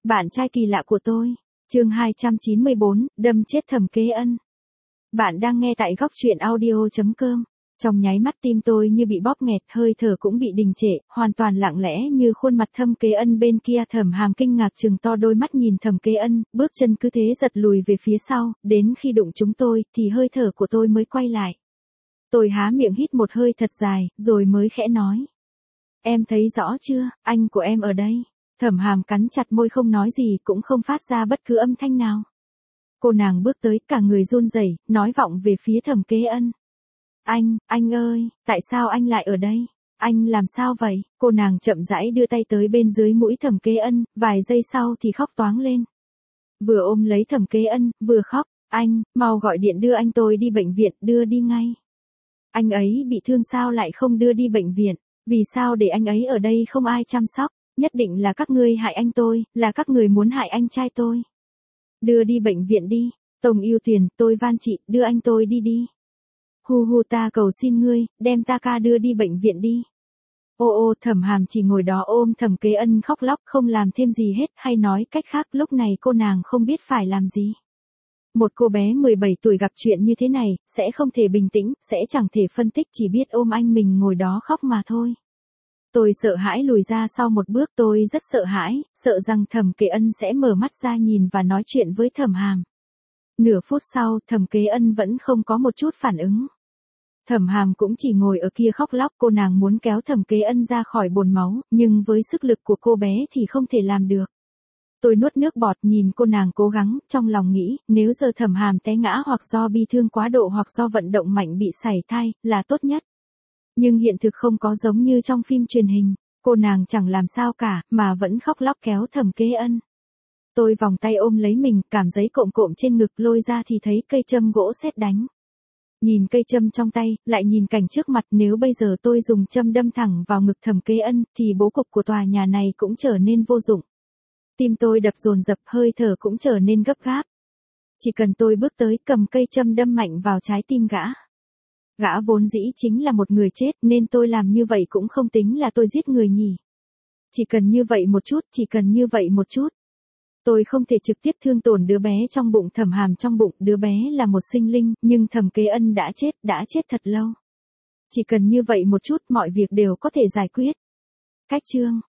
Bạn trai kỳ lạ của tôi. Chương 294, đâm chết Thẩm Kế Ân. Bạn đang nghe tại góc truyện audio.com. Trong nháy mắt tim tôi như bị bóp nghẹt, hơi thở cũng bị đình trệ, hoàn toàn lặng lẽ như khuôn mặt Thẩm Kế Ân bên kia. Thẩm Hàm kinh ngạc trừng to đôi mắt nhìn Thẩm Kế Ân, bước chân cứ thế giật lùi về phía sau, đến khi đụng chúng tôi thì hơi thở của tôi mới quay lại. Tôi há miệng hít một hơi thật dài, rồi mới khẽ nói. Em thấy rõ chưa, anh của em ở đây. Thẩm Hàm cắn chặt môi không nói gì, cũng không phát ra bất cứ âm thanh nào. Cô nàng bước tới, cả người run rẩy, nói vọng về phía Thẩm Kế Ân. Anh ơi, tại sao anh lại ở đây? Anh làm sao vậy? Cô nàng chậm rãi đưa tay tới bên dưới mũi Thẩm Kế Ân, vài giây sau thì khóc toáng lên. Vừa ôm lấy Thẩm Kế Ân, vừa khóc, anh, mau gọi điện đưa anh tôi đi bệnh viện, đưa đi ngay. Anh ấy bị thương sao lại không đưa đi bệnh viện? Vì sao để anh ấy ở đây không ai chăm sóc? Nhất định là các ngươi hại anh tôi, là các người muốn hại anh trai tôi. Đưa đi bệnh viện đi, Tông Yêu Tuyền, tôi van chị, đưa anh tôi đi. Hu ta cầu xin ngươi, đem ta ca đưa đi bệnh viện đi. Ô Thẩm Hàm chỉ ngồi đó ôm Thẩm Kế Ân khóc lóc không làm thêm gì hết, hay nói cách khác lúc này cô nàng không biết phải làm gì. Một cô bé 17 tuổi gặp chuyện như thế này, sẽ không thể bình tĩnh, sẽ chẳng thể phân tích, chỉ biết ôm anh mình ngồi đó khóc mà thôi. Tôi sợ hãi lùi ra sau một bước, tôi rất sợ hãi, sợ rằng Thẩm Kế Ân sẽ mở mắt ra nhìn và nói chuyện với Thẩm Hàm. Nửa phút sau, Thẩm Kế Ân vẫn không có một chút phản ứng. Thẩm Hàm cũng chỉ ngồi ở kia khóc lóc, cô nàng muốn kéo Thẩm Kế Ân ra khỏi bồn máu, nhưng với sức lực của cô bé thì không thể làm được. Tôi nuốt nước bọt nhìn cô nàng cố gắng, trong lòng nghĩ, nếu giờ Thẩm Hàm té ngã hoặc do bi thương quá độ hoặc do vận động mạnh bị sảy thai, là tốt nhất. Nhưng hiện thực không có giống như trong phim truyền hình, cô nàng chẳng làm sao cả, mà vẫn khóc lóc kéo Thẩm Kế Ân. Tôi vòng tay ôm lấy mình, cảm giấy cộm cộm trên ngực, lôi ra thì thấy cây châm gỗ sét đánh. Nhìn cây châm trong tay, lại nhìn cảnh trước mặt, nếu bây giờ tôi dùng châm đâm thẳng vào ngực Thẩm Kế Ân, thì bố cục của tòa nhà này cũng trở nên vô dụng. Tim tôi đập dồn dập, hơi thở cũng trở nên gấp gáp. Chỉ cần tôi bước tới, cầm cây châm đâm mạnh vào trái tim gã. Gã vốn dĩ chính là một người chết, nên tôi làm như vậy cũng không tính là tôi giết người nhỉ. Chỉ cần như vậy một chút, chỉ cần như vậy một chút. Tôi không thể trực tiếp thương tổn đứa bé trong bụng Thẩm Hàm. Trong bụng đứa bé là một sinh linh, nhưng Thẩm Kế Ân đã chết thật lâu. Chỉ cần như vậy một chút, mọi việc đều có thể giải quyết. Cách chương